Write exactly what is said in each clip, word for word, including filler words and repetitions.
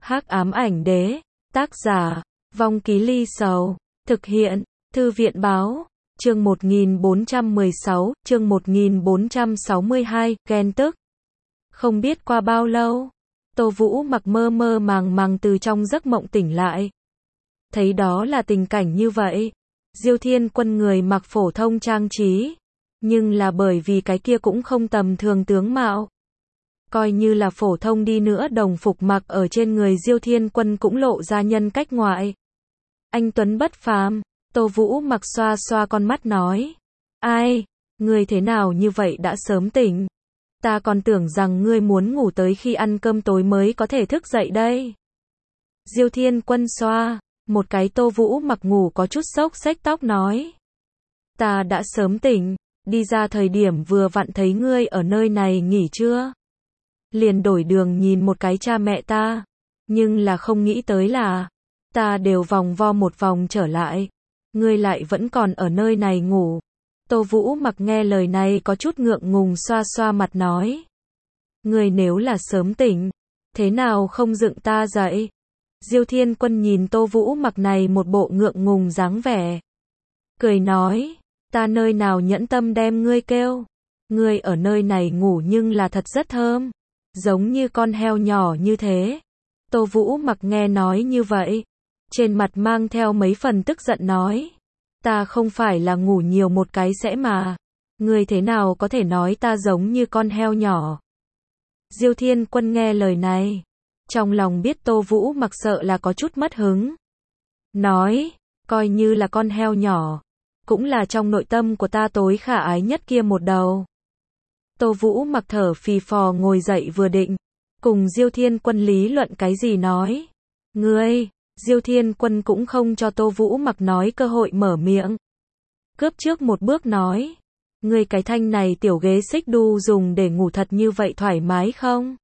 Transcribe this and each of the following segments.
Hắc ám ảnh đế, tác giả, Vong Ký Ly Sầu, thực hiện, Thư viện báo, chương một nghìn bốn trăm mười sáu, chương một nghìn bốn trăm sáu mươi hai, ghen tức. Không biết qua bao lâu, Tô Vũ Mặc mơ mơ màng màng từ trong giấc mộng tỉnh lại. Thấy đó là tình cảnh như vậy, Diêu Thiên Quân người mặc phổ thông trang trí, nhưng là bởi vì cái kia cũng không tầm thường tướng mạo. Coi như là phổ thông đi nữa, đồng phục mặc ở trên người Diêu Thiên Quân cũng lộ ra nhân cách ngoại. Anh tuấn bất phàm. Tô Vũ Mặc xoa xoa con mắt nói, ai, ngươi thế nào như vậy đã sớm tỉnh? Ta còn tưởng rằng ngươi muốn ngủ tới khi ăn cơm tối mới có thể thức dậy đây. Diêu Thiên Quân xoa một cái Tô Vũ Mặc ngủ có chút xốc xếch tóc nói, ta đã sớm tỉnh, đi ra thời điểm vừa vặn thấy ngươi ở nơi này nghỉ trưa. Liền đổi đường nhìn một cái cha mẹ ta, nhưng là không nghĩ tới là, ta đều vòng vo một vòng trở lại, ngươi lại vẫn còn ở nơi này ngủ. Tô Vũ Mặc nghe lời này có chút ngượng ngùng xoa xoa mặt nói, ngươi nếu là sớm tỉnh, thế nào không dựng ta dậy? Diêu Thiên Quân nhìn Tô Vũ Mặc này một bộ ngượng ngùng dáng vẻ, cười nói, ta nơi nào nhẫn tâm đem ngươi kêu, ngươi ở nơi này ngủ nhưng là thật rất thơm, giống như con heo nhỏ như thế. Tô Vũ Mặc nghe nói như vậy, trên mặt mang theo mấy phần tức giận nói, ta không phải là ngủ nhiều một cái sẽ mà, ngươi thế nào có thể nói ta giống như con heo nhỏ? Diêu Thiên Quân nghe lời này, trong lòng biết Tô Vũ Mặc sợ là có chút mất hứng, nói, coi như là con heo nhỏ, cũng là trong nội tâm của ta tối khả ái nhất kia một đầu. Tô Vũ Mặc thở phì phò ngồi dậy vừa định cùng Diêu Thiên Quân lý luận cái gì nói, ngươi, Diêu Thiên Quân cũng không cho Tô Vũ Mặc nói cơ hội mở miệng, cướp trước một bước nói, ngươi cái thanh này tiểu ghế xích đu dùng để ngủ thật như vậy thoải mái không?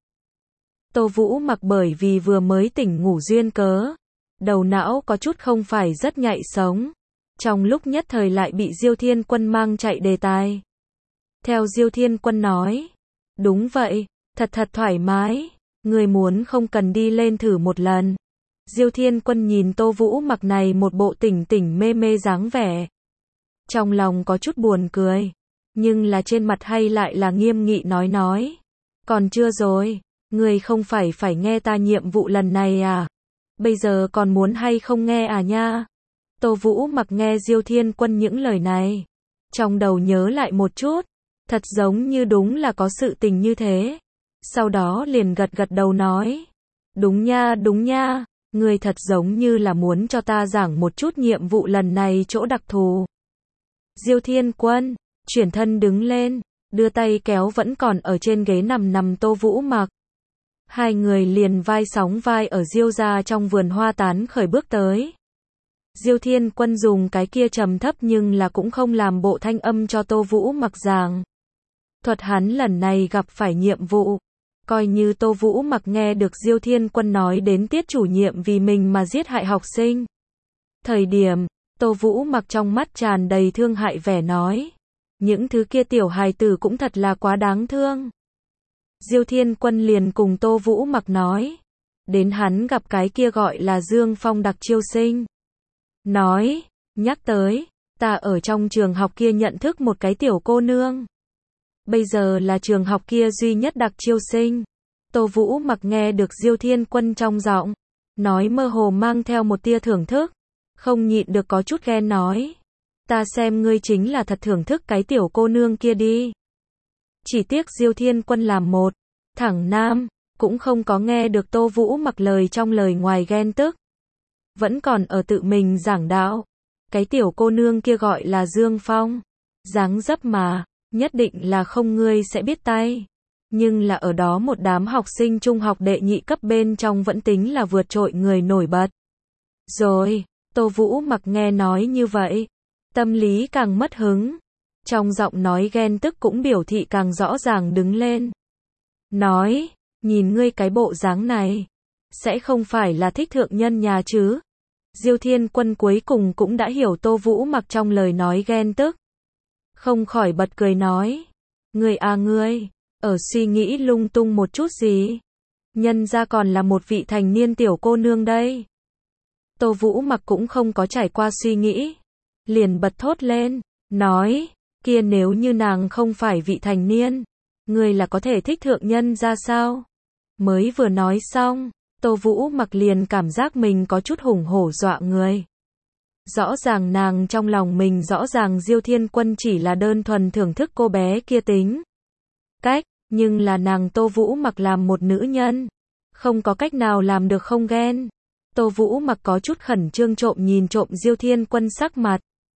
Tô Vũ Mặc bởi vì vừa mới tỉnh ngủ duyên cớ, đầu não có chút không phải rất nhạy sống, trong lúc nhất thời lại bị Diêu Thiên Quân mang chạy đề tài. Theo Diêu Thiên Quân nói, đúng vậy, thật thật thoải mái, người muốn không cần đi lên thử một lần. Diêu Thiên Quân nhìn Tô Vũ Mặc này một bộ tỉnh tỉnh mê mê dáng vẻ, trong lòng có chút buồn cười, nhưng là trên mặt hay lại là nghiêm nghị nói nói, còn chưa rồi, người không phải phải nghe ta nhiệm vụ lần này à? Bây giờ còn muốn hay không nghe à nha? Tô Vũ Mặc nghe Diêu Thiên Quân những lời này, trong đầu nhớ lại một chút, thật giống như đúng là có sự tình như thế. Sau đó liền gật gật đầu nói, đúng nha đúng nha, ngươi thật giống như là muốn cho ta giảng một chút nhiệm vụ lần này chỗ đặc thù. Diêu Thiên Quân chuyển thân đứng lên, đưa tay kéo vẫn còn ở trên ghế nằm nằm Tô Vũ Mặc. Hai người liền vai sóng vai ở Diêu gia trong vườn hoa tán khởi bước tới. Diêu Thiên Quân dùng cái kia trầm thấp nhưng là cũng không làm bộ thanh âm cho Tô Vũ Mặc giảng thuật hắn lần này gặp phải nhiệm vụ. Coi như Tô Vũ Mặc nghe được Diêu Thiên Quân nói đến tiết chủ nhiệm vì mình mà giết hại học sinh thời điểm, Tô Vũ Mặc trong mắt tràn đầy thương hại vẻ nói, những thứ kia tiểu hài tử cũng thật là quá đáng thương. Diêu Thiên Quân liền cùng Tô Vũ Mặc nói, đến hắn gặp cái kia gọi là Dương Phong đặc chiêu sinh. Nói, nhắc tới, ta ở trong trường học kia nhận thức một cái tiểu cô nương. Bây giờ là trường học kia duy nhất đặc chiêu sinh. Tô Vũ Mặc nghe được Diêu Thiên Quân trong giọng nói mơ hồ mang theo một tia thưởng thức, không nhịn được có chút ghen nói, ta xem ngươi chính là thật thưởng thức cái tiểu cô nương kia đi. Chỉ tiếc Diêu Thiên Quân làm một thẳng nam, cũng không có nghe được Tô Vũ Mặc lời trong lời ngoài ghen tức, vẫn còn ở tự mình giảng đạo, cái tiểu cô nương kia gọi là Dương Phong, dáng dấp mà, nhất định là không ngươi sẽ biết tay, nhưng là ở đó một đám học sinh trung học đệ nhị cấp bên trong vẫn tính là vượt trội người nổi bật. Rồi, Tô Vũ Mặc nghe nói như vậy, tâm lý càng mất hứng, trong giọng nói ghen tức cũng biểu thị càng rõ ràng đứng lên. Nói, nhìn ngươi cái bộ dáng này, sẽ không phải là thích thượng nhân nhà chứ? Diêu Thiên Quân cuối cùng cũng đã hiểu Tô Vũ Mặc trong lời nói ghen tức, không khỏi bật cười nói, ngươi à ngươi, ở suy nghĩ lung tung một chút gì? nhân ra còn là một vị thành niên tiểu cô nương đây. Tô Vũ Mặc cũng không có trải qua suy nghĩ, liền bật thốt lên, nói, kia nếu như nàng không phải vị thành niên, người là có thể thích thượng nhân ra sao? Mới vừa nói xong, Tô Vũ Mặc liền cảm giác mình có chút hùng hổ dọa người. Rõ ràng nàng trong lòng mình rõ ràng Diêu Thiên Quân chỉ là đơn thuần thưởng thức cô bé kia tính cách, nhưng là nàng Tô Vũ Mặc làm một nữ nhân, không có cách nào làm được không ghen. Tô Vũ Mặc có chút khẩn trương trộm nhìn trộm Diêu Thiên Quân sắc mặt.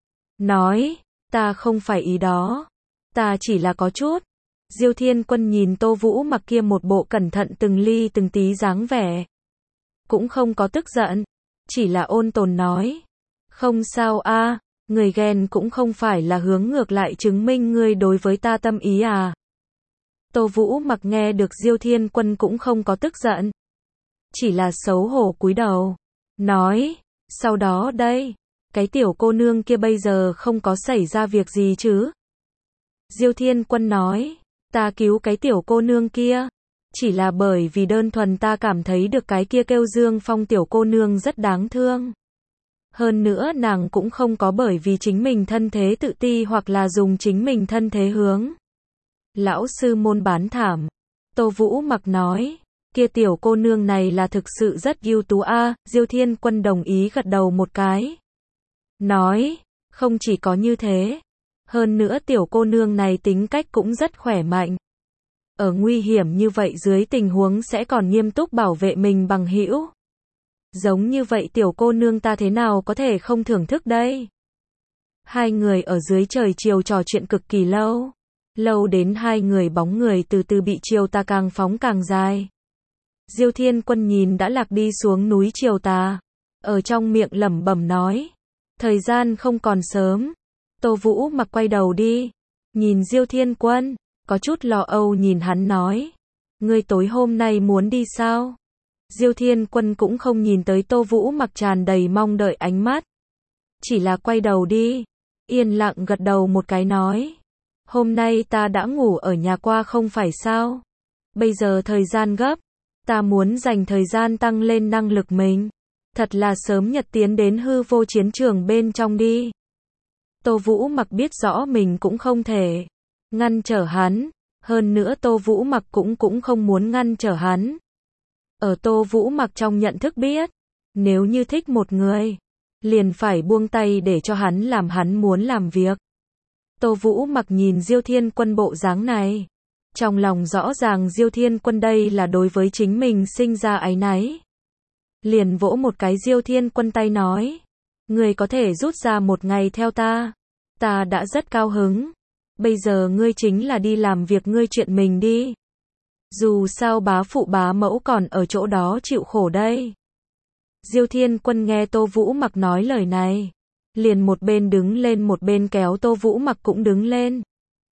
Nói, ta không phải ý đó, ta chỉ là có chút. Diêu Thiên Quân nhìn Tô Vũ Mặc kia một bộ cẩn thận từng ly từng tí dáng vẻ, cũng không có tức giận, chỉ là ôn tồn nói, không sao a, người ghen cũng không phải là hướng ngược lại chứng minh ngươi đối với ta tâm ý à. Tô Vũ Mặc nghe được Diêu Thiên Quân cũng không có tức giận, chỉ là xấu hổ cúi đầu, nói, sau đó đây, cái tiểu cô nương kia bây giờ không có xảy ra việc gì chứ? Diêu Thiên Quân nói, ta cứu cái tiểu cô nương kia, chỉ là bởi vì đơn thuần ta cảm thấy được cái kia kêu Dương Phong tiểu cô nương rất đáng thương. Hơn nữa nàng cũng không có bởi vì chính mình thân thế tự ti hoặc là dùng chính mình thân thế hướng lão sư môn bán thảm. Tô Vũ Mặc nói, kia tiểu cô nương này là thực sự rất ưu tú a. Diêu Thiên Quân đồng ý gật đầu một cái, nói, không chỉ có như thế, hơn nữa tiểu cô nương này tính cách cũng rất khỏe mạnh. Ở nguy hiểm như vậy dưới tình huống sẽ còn nghiêm túc bảo vệ mình bằng hữu. Giống như vậy tiểu cô nương ta thế nào có thể không thưởng thức đây? Hai người ở dưới trời chiều trò chuyện cực kỳ lâu. Lâu đến hai người bóng người từ từ bị chiều tà càng phóng càng dài. Diêu Thiên Quân nhìn đã lạc đi xuống núi chiều tà, ở trong miệng lẩm bẩm nói, thời gian không còn sớm. Tô Vũ Mặc quay đầu đi, nhìn Diêu Thiên Quân, có chút lo âu nhìn hắn nói, ngươi tối hôm nay muốn đi sao? Diêu Thiên Quân cũng không nhìn tới Tô Vũ Mặc tràn đầy mong đợi ánh mắt, chỉ là quay đầu đi, yên lặng gật đầu một cái nói, hôm nay ta đã ngủ ở nhà qua không phải sao? Bây giờ thời gian gấp, ta muốn dành thời gian tăng lên năng lực mình, thật là sớm nhật tiến đến hư vô chiến trường bên trong đi. Tô Vũ Mặc biết rõ mình cũng không thể ngăn trở hắn, hơn nữa Tô Vũ Mặc cũng cũng không muốn ngăn trở hắn. Ở Tô Vũ Mặc trong nhận thức biết, nếu như thích một người, liền phải buông tay để cho hắn làm hắn muốn làm việc. Tô Vũ Mặc nhìn Diêu Thiên Quân bộ dáng này, trong lòng rõ ràng Diêu Thiên Quân đây là đối với chính mình sinh ra áy náy. Liền vỗ một cái Diêu Thiên Quân tay nói, ngươi có thể rút ra một ngày theo ta, ta đã rất cao hứng. Bây giờ ngươi chính là đi làm việc ngươi chuyện mình đi. Dù sao bá phụ bá mẫu còn ở chỗ đó chịu khổ đây. Diêu Thiên Quân nghe Tô Vũ Mặc nói lời này, liền một bên đứng lên một bên kéo Tô Vũ Mặc cũng đứng lên.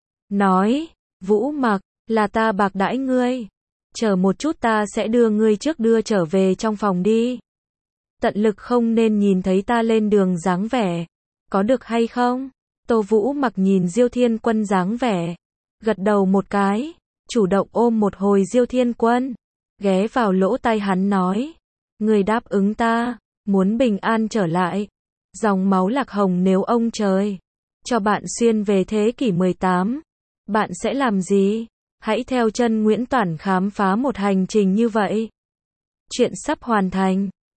Nói, Vũ Mặc, là ta bạc đãi ngươi. Chờ một chút ta sẽ đưa ngươi trước đưa trở về trong phòng đi. Tận lực không nên nhìn thấy ta lên đường dáng vẻ. Có được hay không? Tô Vũ Mặc nhìn Diêu Thiên Quân dáng vẻ, gật đầu một cái, chủ động ôm một hồi Diêu Thiên Quân, ghé vào lỗ tai hắn nói, người đáp ứng ta, muốn bình an trở lại. Dòng máu lạc hồng nếu ông trời cho bạn xuyên về thế kỷ mười tám, bạn sẽ làm gì? Hãy theo chân Nguyễn Toản khám phá một hành trình như vậy. Chuyện sắp hoàn thành.